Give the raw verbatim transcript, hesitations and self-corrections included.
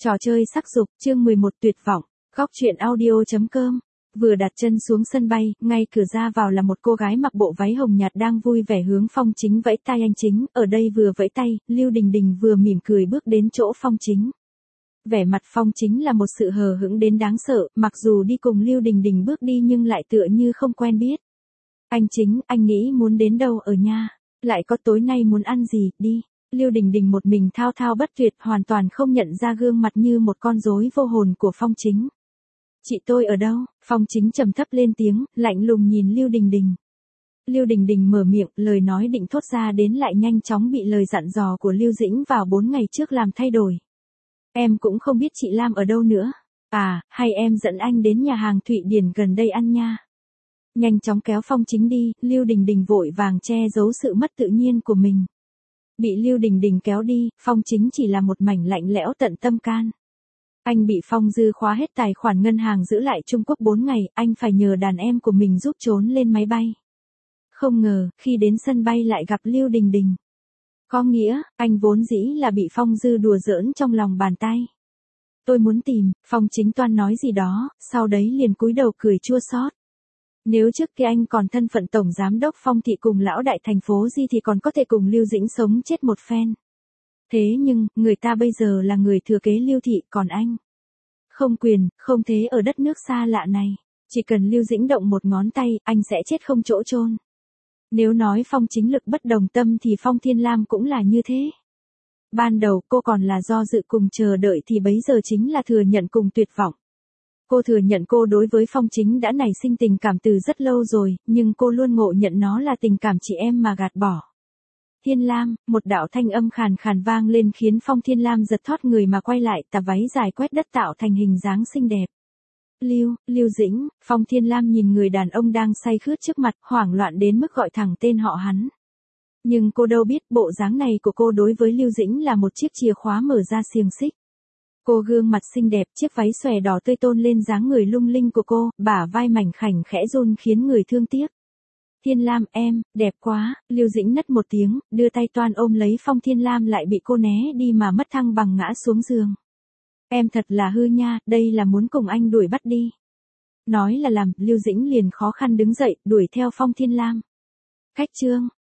Trò chơi sắc dục, chương mười một tuyệt vọng, góc truyện audio.com. Vừa đặt chân xuống sân bay, ngay cửa ra vào là một cô gái mặc bộ váy hồng nhạt đang vui vẻ hướng Phong Chính vẫy tay. Anh Chính, ở đây vừa vẫy tay, Lưu Đình Đình vừa mỉm cười bước đến chỗ Phong Chính. Vẻ mặt Phong Chính là một sự hờ hững đến đáng sợ, mặc dù đi cùng Lưu Đình Đình bước đi nhưng lại tựa như không quen biết. Anh Chính, anh nghĩ muốn đến đâu ở nha? Lại có tối nay muốn ăn gì, đi. Lưu Đình Đình một mình thao thao bất tuyệt, hoàn toàn không nhận ra gương mặt như một con rối vô hồn của Phong Chính. Chị tôi ở đâu? Phong Chính trầm thấp lên tiếng, lạnh lùng nhìn Lưu Đình Đình. Lưu Đình Đình mở miệng, lời nói định thốt ra đến lại nhanh chóng bị lời dặn dò của Lưu Dĩnh vào bốn ngày trước làm thay đổi. Em cũng không biết chị Lam ở đâu nữa. À, hay em dẫn anh đến nhà hàng Thụy Điển gần đây ăn nha. Nhanh chóng kéo Phong Chính đi, Lưu Đình Đình vội vàng che giấu sự mất tự nhiên của mình. Bị Lưu Đình Đình kéo đi, Phong Chính chỉ là một mảnh lạnh lẽo tận tâm can. Anh bị Phong Dư khóa hết tài khoản ngân hàng giữ lại Trung Quốc bốn ngày, anh phải nhờ đàn em của mình giúp trốn lên máy bay. Không ngờ, khi đến sân bay lại gặp Lưu Đình Đình. Có nghĩa, anh vốn dĩ là bị Phong Dư đùa giỡn trong lòng bàn tay. Tôi muốn tìm, Phong Chính toan nói gì đó, sau đấy liền cúi đầu cười chua xót. Nếu trước kia anh còn thân phận tổng giám đốc Phong thị cùng lão đại thành phố Di thì còn có thể cùng Lưu Dĩnh sống chết một phen. Thế nhưng, người ta bây giờ là người thừa kế Lưu thị, còn anh không quyền, không thế ở đất nước xa lạ này. Chỉ cần Lưu Dĩnh động một ngón tay, anh sẽ chết không chỗ chôn. Nếu nói Phong Chính lực bất đồng tâm thì Phong Thiên Lam cũng là như thế. Ban đầu cô còn là do dự cùng chờ đợi thì bấy giờ chính là thừa nhận cùng tuyệt vọng. Cô thừa nhận cô đối với Phong Chính đã nảy sinh tình cảm từ rất lâu rồi, nhưng cô luôn ngộ nhận nó là tình cảm chị em mà gạt bỏ. Thiên Lam, một đạo thanh âm khàn khàn vang lên khiến Phong Thiên Lam giật thót người mà quay lại, tà váy dài quét đất tạo thành hình dáng xinh đẹp. Lưu, Lưu Dĩnh, Phong Thiên Lam nhìn người đàn ông đang say khướt trước mặt, hoảng loạn đến mức gọi thẳng tên họ hắn. Nhưng cô đâu biết bộ dáng này của cô đối với Lưu Dĩnh là một chiếc chìa khóa mở ra xiềng xích. Cô gương mặt xinh đẹp, chiếc váy xòe đỏ tươi tôn lên dáng người lung linh của cô, bả vai mảnh khảnh khẽ run khiến người thương tiếc. Thiên Lam em, đẹp quá, Lưu Dĩnh nấc một tiếng, đưa tay toan ôm lấy Phong Thiên Lam lại bị cô né đi mà mất thăng bằng ngã xuống giường. Em thật là hư nha, đây là muốn cùng anh đuổi bắt đi. Nói là làm, Lưu Dĩnh liền khó khăn đứng dậy, đuổi theo Phong Thiên Lam. Khách trương,